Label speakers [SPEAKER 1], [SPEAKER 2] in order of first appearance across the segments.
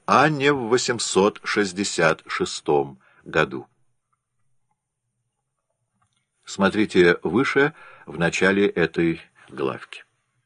[SPEAKER 1] а не в 866 году. Смотрите выше, в начале этой главки.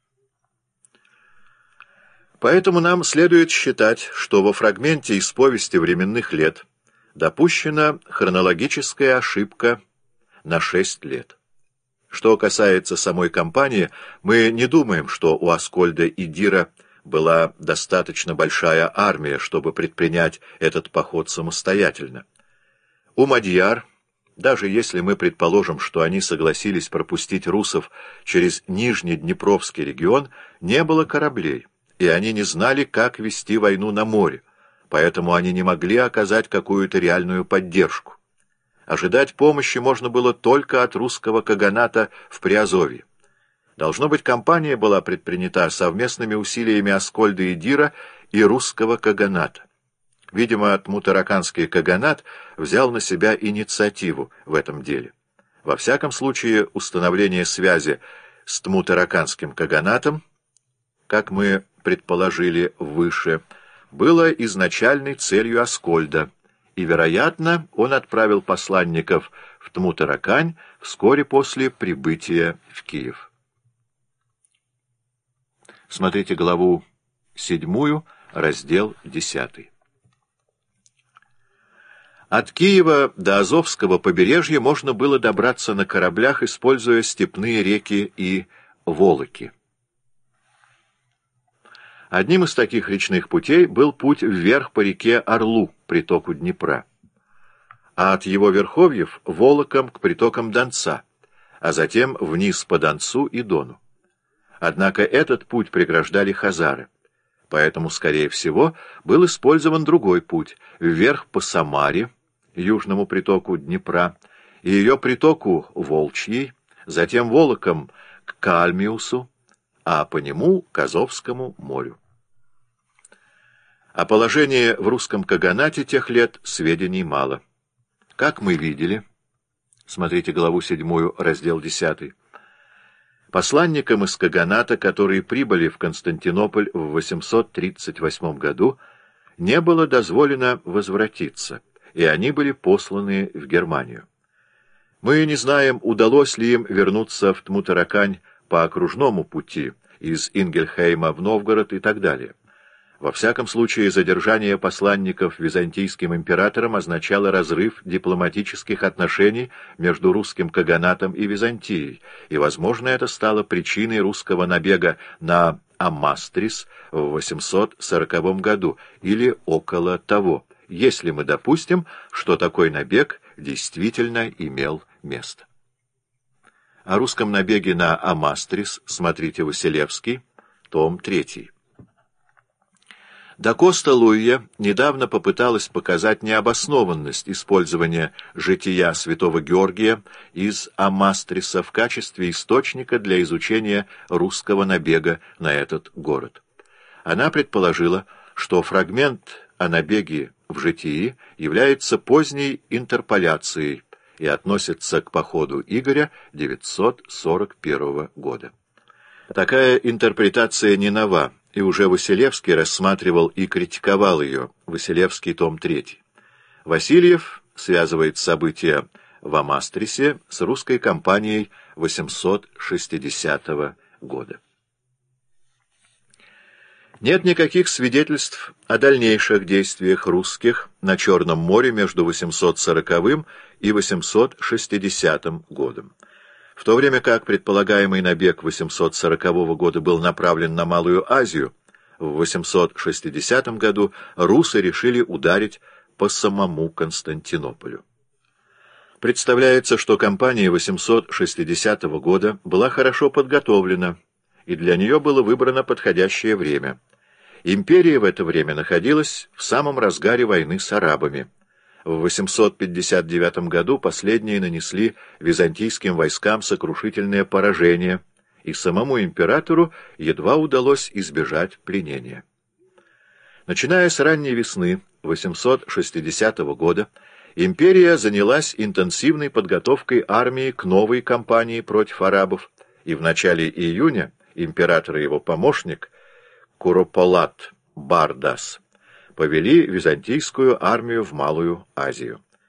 [SPEAKER 1] Поэтому нам следует считать, что во фрагменте из повести временных лет допущена хронологическая ошибка на 6 лет. Что касается самой кампании, мы не думаем, что у Аскольда и Дира была достаточно большая армия, чтобы предпринять этот поход самостоятельно. У мадьяр, даже если мы предположим, что они согласились пропустить русов через Нижнеднепровский регион, не было кораблей, и они не знали, как вести войну на море, поэтому они не могли оказать какую-то реальную поддержку. Ожидать помощи можно было только от русского каганата в Приазовье. Должно быть, кампания была предпринята совместными усилиями Аскольда и Дира и русского каганата. Видимо, Тмутараканский каганат взял на себя инициативу в этом деле. Во всяком случае, установление связи с Тмутараканским каганатом, как мы предположили выше, было изначальной целью Аскольда, и, вероятно, он отправил посланников в Тмутаракань вскоре после прибытия в Киев. Смотрите главу 7, раздел 10. От Киева до Азовского побережья можно было добраться на кораблях, используя степные реки и волоки. Одним из таких речных путей был путь вверх по реке Орлу, притоку Днепра, а от его верховьев — волоком к притокам Донца, а затем вниз по Донцу и Дону. Однако этот путь преграждали хазары, поэтому, скорее всего, был использован другой путь — вверх по Самаре, южному притоку Днепра, и ее притоку Волчьей, затем волоком к Кальмиусу, а по нему к Азовскому морю. О положении в русском каганате тех лет сведений мало. Как мы видели, смотрите главу 7, раздел 10, посланникам из каганата, которые прибыли в Константинополь в 838 году, не было дозволено возвратиться, и они были посланы в Германию. Мы не знаем, удалось ли им вернуться в Тмутаракань по окружному пути из Ингельхейма в Новгород и так далее. Во всяком случае, задержание посланников византийским императором означало разрыв дипломатических отношений между русским каганатом и Византией, и, возможно, это стало причиной русского набега на Амастрис в 840 году или около того, если мы допустим, что такой набег действительно имел место. О русском набеге на Амастрис смотрите Василевский, том 3. Да Коста Луйя недавно попыталась показать необоснованность использования жития святого Георгия из Амастриса в качестве источника для изучения русского набега на этот город. Она предположила, что фрагмент о набеге в житии является поздней интерполяцией и относится к походу Игоря 941 года. Такая интерпретация не нова, и уже Василевский рассматривал и критиковал ее, Василевский, том 3. Васильев связывает события в Амастрисе с русской кампанией 860 года. Нет никаких свидетельств о дальнейших действиях русских на Черном море между 840 и 860 годом. В то время как предполагаемый набег 840 года был направлен на Малую Азию, в 860 году русы решили ударить по самому Константинополю. Представляется, что кампания 860 года была хорошо подготовлена, и для нее было выбрано подходящее время. Империя в это время находилась в самом разгаре войны с арабами. В 859 году последние нанесли византийским войскам сокрушительное поражение, и самому императору едва удалось избежать пленения. Начиная с ранней весны 860 года, империя занялась интенсивной подготовкой армии к новой кампании против арабов, и в начале июня император и его помощник Курополат Бардас повели византийскую армию в Малую Азию.